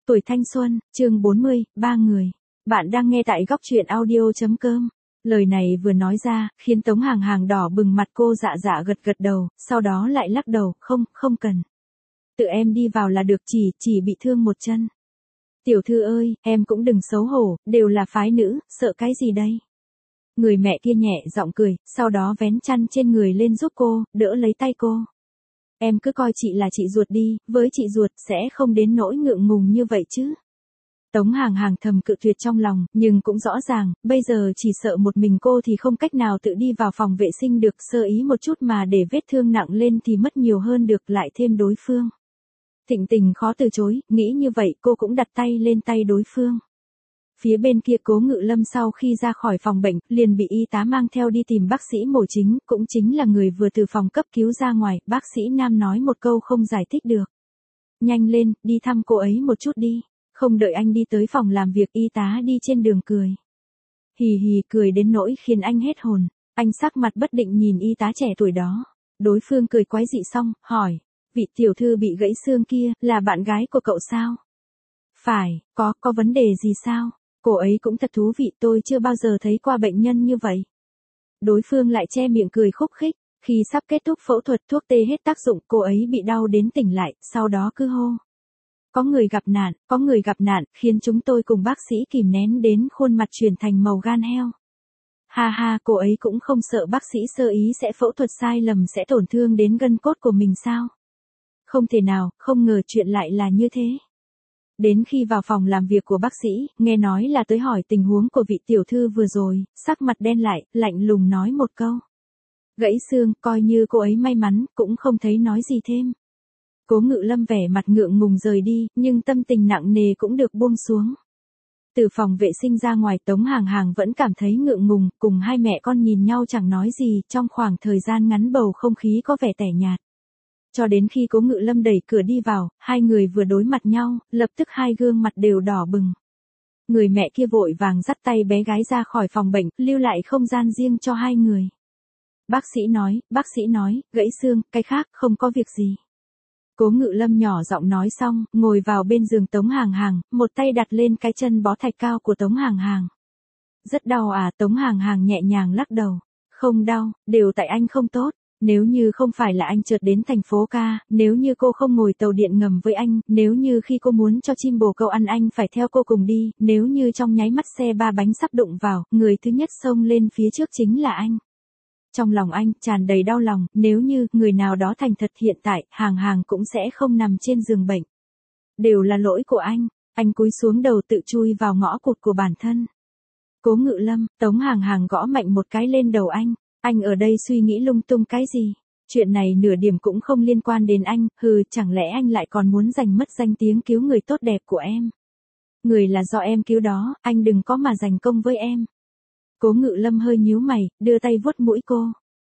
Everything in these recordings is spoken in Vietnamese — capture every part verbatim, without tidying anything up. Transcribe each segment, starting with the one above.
Tuổi thanh xuân, chương bốn mươi, ba người. Bạn đang nghe tại góc truyện audio.com. Lời này vừa nói ra, khiến Tống Hàng Hàng đỏ bừng mặt, cô dạ dạ gật gật đầu, sau đó lại lắc đầu, không, không cần. Tự em đi vào là được, chỉ, chỉ bị thương một chân. Tiểu thư ơi, em cũng đừng xấu hổ, đều là phái nữ, sợ cái gì đây? Người mẹ kia nhẹ giọng cười, sau đó vén chăn trên người lên giúp cô, đỡ lấy tay cô. Em cứ coi chị là chị ruột đi, với chị ruột sẽ không đến nỗi ngượng ngùng như vậy chứ. Tống Hàng Hàng thầm cự tuyệt trong lòng, nhưng cũng rõ ràng, bây giờ chỉ sợ một mình cô thì không cách nào tự đi vào phòng vệ sinh được, sơ ý một chút mà để vết thương nặng lên thì mất nhiều hơn được, lại thêm đối phương. Thịnh Tình khó từ chối, nghĩ như vậy cô cũng đặt tay lên tay đối phương. Phía bên kia Cố Ngự Lâm sau khi ra khỏi phòng bệnh, liền bị y tá mang theo đi tìm bác sĩ mổ chính, cũng chính là người vừa từ phòng cấp cứu ra ngoài, bác sĩ nam nói một câu không giải thích được. Nhanh lên, đi thăm cô ấy một chút đi. Không đợi anh đi tới phòng làm việc, y tá đi trên đường cười. Hì hì cười đến nỗi khiến anh hết hồn, anh sắc mặt bất định nhìn y tá trẻ tuổi đó. Đối phương cười quái dị xong, hỏi, vị tiểu thư bị gãy xương kia, là bạn gái của cậu sao? Phải, có, có vấn đề gì sao? Cô ấy cũng thật thú vị, tôi chưa bao giờ thấy qua bệnh nhân như vậy. Đối phương lại che miệng cười khúc khích, khi sắp kết thúc phẫu thuật thuốc tê hết tác dụng, cô ấy bị đau đến tỉnh lại, sau đó cứ hô. Có người gặp nạn, có người gặp nạn, khiến chúng tôi cùng bác sĩ kìm nén đến khuôn mặt chuyển thành màu gan heo. Ha ha, cô ấy cũng không sợ bác sĩ sơ ý sẽ phẫu thuật sai lầm sẽ tổn thương đến gân cốt của mình sao? Không thể nào, không ngờ chuyện lại là như thế. Đến khi vào phòng làm việc của bác sĩ, nghe nói là tới hỏi tình huống của vị tiểu thư vừa rồi, sắc mặt đen lại, lạnh lùng nói một câu. Gãy xương, coi như cô ấy may mắn, cũng không thấy nói gì thêm. Cố Ngự Lâm vẻ mặt ngượng ngùng rời đi, nhưng tâm tình nặng nề cũng được buông xuống. Từ phòng vệ sinh ra ngoài, Tống Hàng Hàng vẫn cảm thấy ngượng ngùng, cùng hai mẹ con nhìn nhau chẳng nói gì, trong khoảng thời gian ngắn bầu không khí có vẻ tẻ nhạt. Cho đến khi Cố Ngự Lâm đẩy cửa đi vào, hai người vừa đối mặt nhau, lập tức hai gương mặt đều đỏ bừng. Người mẹ kia vội vàng dắt tay bé gái ra khỏi phòng bệnh, lưu lại không gian riêng cho hai người. Bác sĩ nói, bác sĩ nói, gãy xương, cái khác, không có việc gì. Cố Ngự Lâm nhỏ giọng nói xong, ngồi vào bên giường Tống Hàng Hàng, một tay đặt lên cái chân bó thạch cao của Tống Hàng Hàng. Rất đau à? Tống Hàng Hàng nhẹ nhàng lắc đầu. Không đau, đều tại anh không tốt. Nếu như không phải là anh chợt đến thành phố ca, nếu như cô không ngồi tàu điện ngầm với anh, nếu như khi cô muốn cho chim bồ câu ăn anh phải theo cô cùng đi, nếu như trong nháy mắt xe ba bánh sắp đụng vào, người thứ nhất xông lên phía trước chính là anh. Trong lòng anh tràn đầy đau lòng, nếu như người nào đó thành thật hiện tại, Hàng Hàng cũng sẽ không nằm trên giường bệnh. Đều là lỗi của anh, anh cúi xuống đầu tự chui vào ngõ cụt của bản thân. Cố Ngự Lâm, Tống Hàng Hàng gõ mạnh một cái lên đầu anh, anh ở đây suy nghĩ lung tung cái gì? Chuyện này nửa điểm cũng không liên quan đến anh, hừ, chẳng lẽ anh lại còn muốn giành mất danh tiếng cứu người tốt đẹp của em? Người là do em cứu đó, anh đừng có mà giành công với em. Cố Ngự Lâm hơi nhíu mày, đưa tay vuốt mũi cô.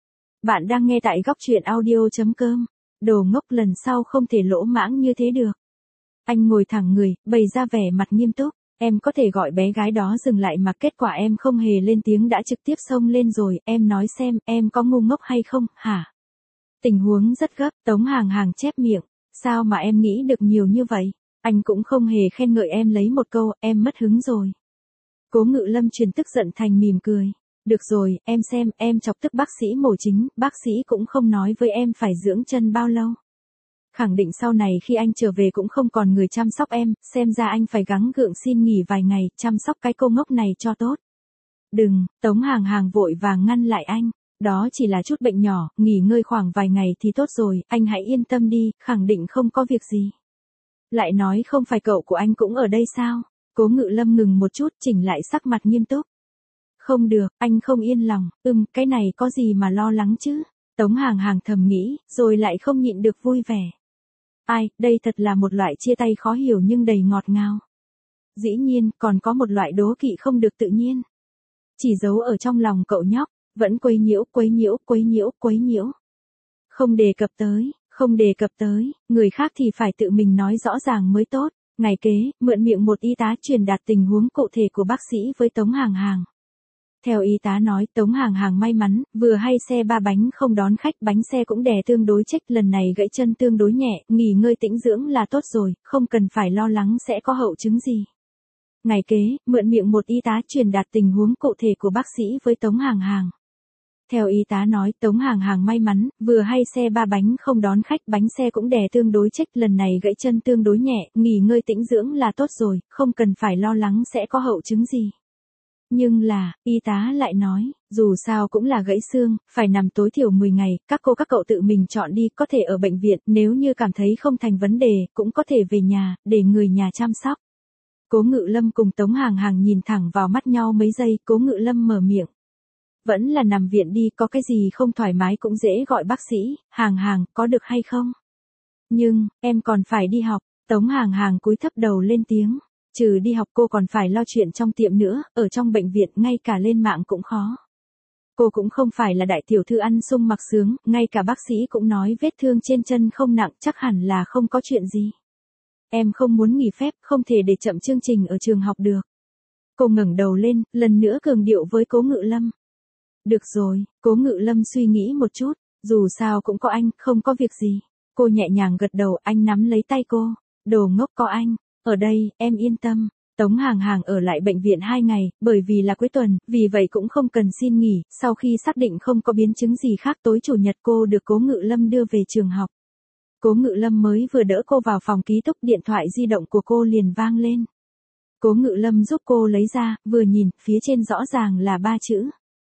Bạn đang nghe tại góc truyện audio.com. Đồ ngốc, lần sau không thể lỗ mãng như thế được. Anh ngồi thẳng người, bày ra vẻ mặt nghiêm túc. Em có thể gọi bé gái đó dừng lại mà kết quả em không hề lên tiếng đã trực tiếp xông lên rồi. Em nói xem, em có ngu ngốc hay không, hả? Tình huống rất gấp, Tống Hàng Hàng chép miệng. Sao mà em nghĩ được nhiều như vậy? Anh cũng không hề khen ngợi em lấy một câu, em mất hứng rồi. Cố Ngự Lâm truyền tức giận thành mỉm cười. Được rồi, em xem, em chọc tức bác sĩ mổ chính, bác sĩ cũng không nói với em phải dưỡng chân bao lâu. Khẳng định sau này khi anh trở về cũng không còn người chăm sóc em, xem ra anh phải gắng gượng xin nghỉ vài ngày, chăm sóc cái cô ngốc này cho tốt. Đừng, Tống Hàng Hàng vội vàng ngăn lại anh, đó chỉ là chút bệnh nhỏ, nghỉ ngơi khoảng vài ngày thì tốt rồi, anh hãy yên tâm đi, khẳng định không có việc gì. Lại nói không phải cậu của anh cũng ở đây sao? Cố Ngự Lâm ngừng một chút, chỉnh lại sắc mặt nghiêm túc. Không được, anh không yên lòng, ừm, cái này có gì mà lo lắng chứ? Tống Hàng Hàng thầm nghĩ, rồi lại không nhịn được vui vẻ. Ai, đây thật là một loại chia tay khó hiểu nhưng đầy ngọt ngào. Dĩ nhiên, còn có một loại đố kỵ không được tự nhiên. Chỉ giấu ở trong lòng cậu nhóc, vẫn quấy nhiễu, quấy nhiễu, quấy nhiễu, quấy nhiễu. Không đề cập tới, không đề cập tới, người khác thì phải tự mình nói rõ ràng mới tốt. Ngày kế, mượn miệng một y tá truyền đạt tình huống cụ thể của bác sĩ với Tống Hàng Hàng. Theo y tá nói, Tống Hàng Hàng may mắn, vừa hay xe ba bánh không đón khách, bánh xe cũng đè tương đối chếch, lần này gãy chân tương đối nhẹ, nghỉ ngơi tĩnh dưỡng là tốt rồi, không cần phải lo lắng sẽ có hậu chứng gì. Ngày kế, mượn miệng một y tá truyền đạt tình huống cụ thể của bác sĩ với Tống Hàng Hàng. Theo y tá nói, Tống Hàng Hàng may mắn, vừa hay xe ba bánh không đón khách, bánh xe cũng đè tương đối chếch, lần này gãy chân tương đối nhẹ, nghỉ ngơi tĩnh dưỡng là tốt rồi, không cần phải lo lắng sẽ có hậu chứng gì. Nhưng là, y tá lại nói, dù sao cũng là gãy xương, phải nằm tối thiểu mười ngày, các cô các cậu tự mình chọn đi, có thể ở bệnh viện, nếu như cảm thấy không thành vấn đề, cũng có thể về nhà, để người nhà chăm sóc. Cố Ngự Lâm cùng Tống Hàng Hàng nhìn thẳng vào mắt nhau mấy giây, Cố Ngự Lâm mở miệng. Vẫn là nằm viện đi, có cái gì không thoải mái cũng dễ gọi bác sĩ, Hàng Hàng, có được hay không? Nhưng, em còn phải đi học, Tống Hàng Hàng cúi thấp đầu lên tiếng. Trừ đi học cô còn phải lo chuyện trong tiệm nữa, ở trong bệnh viện ngay cả lên mạng cũng khó. Cô cũng không phải là đại tiểu thư ăn sung mặc sướng, ngay cả bác sĩ cũng nói vết thương trên chân không nặng, chắc hẳn là không có chuyện gì. Em không muốn nghỉ phép, không thể để chậm chương trình ở trường học được. Cô ngẩng đầu lên, lần nữa cường điệu với Cố Ngự Lâm. Được rồi, Cố Ngự Lâm suy nghĩ một chút, dù sao cũng có anh, không có việc gì. Cô nhẹ nhàng gật đầu, anh nắm lấy tay cô. Đồ ngốc, có anh. Ở đây, em yên tâm. Tống Hàng Hàng ở lại bệnh viện hai ngày, bởi vì là cuối tuần, vì vậy cũng không cần xin nghỉ, sau khi xác định không có biến chứng gì khác tối chủ nhật cô được Cố Ngự Lâm đưa về trường học. Cố Ngự Lâm mới vừa đỡ cô vào phòng ký túc, điện thoại di động của cô liền vang lên. Cố Ngự Lâm giúp cô lấy ra, vừa nhìn, phía trên rõ ràng là ba chữ.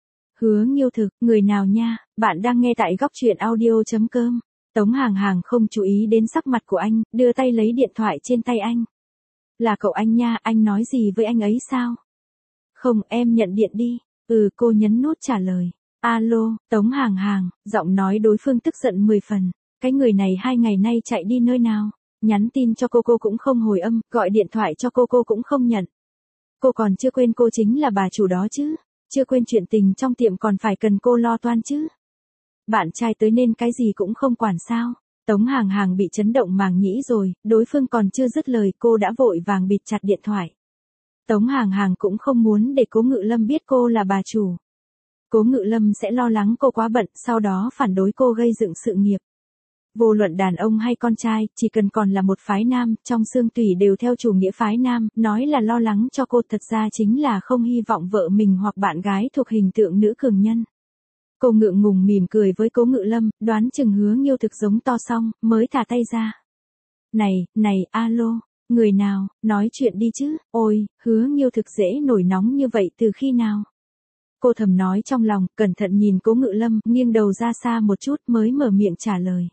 Hứa Nghiêu Thực, người nào nha, bạn đang nghe tại góc truyện audio chấm com. Tống Hàng Hàng không chú ý đến sắc mặt của anh, đưa tay lấy điện thoại trên tay anh. Là cậu anh nha, anh nói gì với anh ấy sao? Không, em nhận điện đi. Ừ, cô nhấn nút trả lời. Alo, Tống Hàng Hàng, giọng nói đối phương tức giận mười phần. Cái người này hai ngày nay chạy đi nơi nào? Nhắn tin cho cô cô cũng không hồi âm, gọi điện thoại cho cô cô cũng không nhận. Cô còn chưa quên cô chính là bà chủ đó chứ? Chưa quên chuyện tình trong tiệm còn phải cần cô lo toan chứ? Bạn trai tới nên cái gì cũng không quản sao? Tống Hàng Hàng bị chấn động màng nhĩ rồi, đối phương còn chưa dứt lời cô đã vội vàng bịt chặt điện thoại. Tống Hàng Hàng cũng không muốn để Cố Ngự Lâm biết cô là bà chủ. Cố Ngự Lâm sẽ lo lắng cô quá bận, sau đó phản đối cô gây dựng sự nghiệp. Vô luận đàn ông hay con trai, chỉ cần còn là một phái nam, trong xương tủy đều theo chủ nghĩa phái nam, nói là lo lắng cho cô thật ra chính là không hy vọng vợ mình hoặc bạn gái thuộc hình tượng nữ cường nhân. Cô ngượng ngùng mỉm cười với Cố Ngự Lâm, đoán chừng Hứa Nghiêu Thực giống to xong, mới thả tay ra. Này, này, alo, người nào, nói chuyện đi chứ, ôi, Hứa Nghiêu Thực dễ nổi nóng như vậy từ khi nào? Cô thầm nói trong lòng, cẩn thận nhìn Cố Ngự Lâm, nghiêng đầu ra xa một chút mới mở miệng trả lời.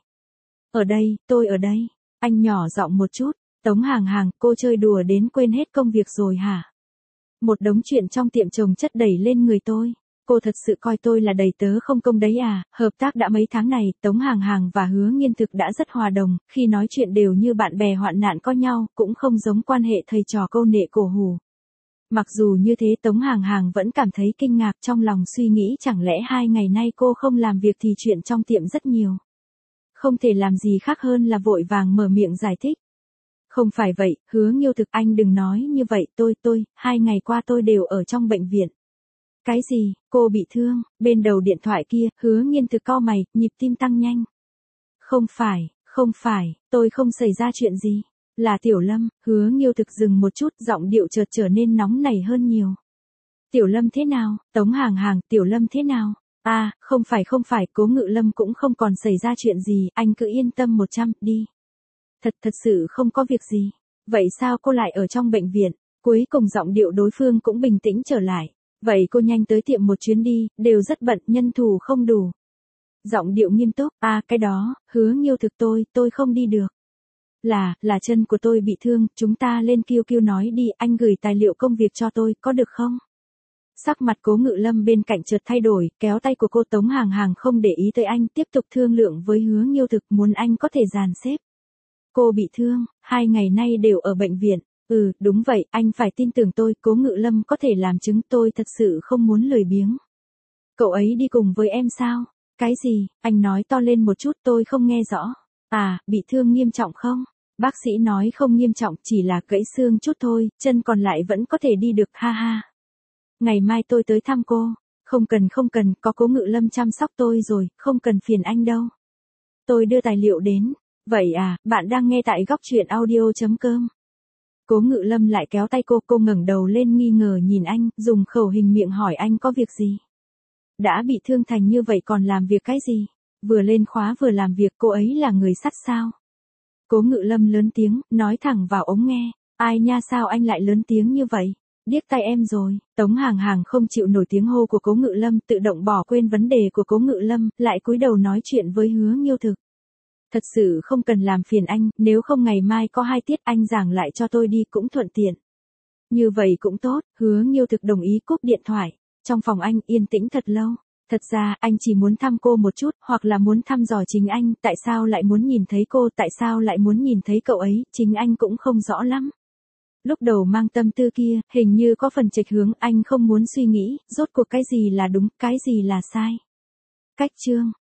Ở đây, tôi ở đây, anh nhỏ giọng một chút, Tống Hàng Hàng, cô chơi đùa đến quên hết công việc rồi hả? Một đống chuyện trong tiệm chồng chất đẩy lên người tôi. Cô thật sự coi tôi là đầy tớ không công đấy à? Hợp tác đã mấy tháng này, Tống Hàng Hàng và Hứa Nghiên Thực đã rất hòa đồng, khi nói chuyện đều như bạn bè hoạn nạn có nhau, cũng không giống quan hệ thầy trò câu nệ cổ hủ. Mặc dù như thế Tống Hàng Hàng vẫn cảm thấy kinh ngạc, trong lòng suy nghĩ chẳng lẽ hai ngày nay cô không làm việc thì chuyện trong tiệm rất nhiều. Không thể làm gì khác hơn là vội vàng mở miệng giải thích. Không phải vậy, Hứa Nghiêu Thực, anh đừng nói như vậy, tôi, tôi, hai ngày qua tôi đều ở trong bệnh viện. Cái gì, cô bị thương? Bên đầu điện thoại kia, Hứa Nghiên Thực cau mày, nhịp tim tăng nhanh. Không phải, không phải, tôi không xảy ra chuyện gì. Là Tiểu Lâm. Hứa Nghiêu Thực dừng một chút, giọng điệu chợt trở nên nóng nảy hơn nhiều. Tiểu Lâm thế nào? Tống Hàng Hàng, Tiểu Lâm thế nào? À, không phải không phải, Cố Ngự Lâm cũng không còn xảy ra chuyện gì, anh cứ yên tâm một trăm, đi. Thật thật sự không có việc gì. Vậy sao cô lại ở trong bệnh viện? Cuối cùng giọng điệu đối phương cũng bình tĩnh trở lại. Vậy cô nhanh tới tiệm một chuyến đi, đều rất bận, nhân thủ không đủ. Giọng điệu nghiêm túc, à cái đó, Hứa Nghiêu Thực tôi, tôi không đi được. Là, là chân của tôi bị thương, chúng ta lên Q Q nói đi, anh gửi tài liệu công việc cho tôi, có được không? Sắc mặt Cố Ngự Lâm bên cạnh chợt thay đổi, kéo tay của cô Tống Hàng Hàng không để ý tới anh, tiếp tục thương lượng với Hứa Nghiêu Thực muốn anh có thể dàn xếp. Cô bị thương, hai ngày nay đều ở bệnh viện. Ừ, đúng vậy, anh phải tin tưởng tôi, Cố Ngự Lâm có thể làm chứng, tôi thật sự không muốn lười biếng. Cậu ấy đi cùng với em sao? Cái gì? Anh nói to lên một chút, tôi không nghe rõ. À, bị thương nghiêm trọng không? Bác sĩ nói không nghiêm trọng, chỉ là gãy xương chút thôi, chân còn lại vẫn có thể đi được, ha ha. ngày mai tôi tới thăm cô. Không cần không cần, có Cố Ngự Lâm chăm sóc tôi rồi, không cần phiền anh đâu. Tôi đưa tài liệu đến. Vậy à, bạn đang nghe tại góc truyện audio.com. Cố Ngự Lâm lại kéo tay cô, cô ngẩng đầu lên nghi ngờ nhìn anh, dùng khẩu hình miệng hỏi anh có việc gì. Đã bị thương thành như vậy còn làm việc cái gì? Vừa lên khóa vừa làm việc, cô ấy là người sắt sao? Cố Ngự Lâm lớn tiếng, nói thẳng vào ống nghe. Ai nha, sao anh lại lớn tiếng như vậy? Điếc tai em rồi. Tống Hàng Hàng không chịu nổi tiếng hô của Cố Ngự Lâm, tự động bỏ quên vấn đề của Cố Ngự Lâm, lại cúi đầu nói chuyện với Hứa Nghiêu Thực. Thật sự không cần làm phiền anh, nếu không ngày mai có hai tiết anh giảng lại cho tôi đi cũng thuận tiện. Như vậy cũng tốt, Hứa Nghiêu Thực đồng ý cúp điện thoại. Trong phòng anh yên tĩnh thật lâu. Thật ra, anh chỉ muốn thăm cô một chút, hoặc là muốn thăm dò chính anh, tại sao lại muốn nhìn thấy cô, tại sao lại muốn nhìn thấy cậu ấy, chính anh cũng không rõ lắm. Lúc đầu mang tâm tư kia, hình như có phần chệch hướng, anh không muốn suy nghĩ, rốt cuộc cái gì là đúng, cái gì là sai. Cách chương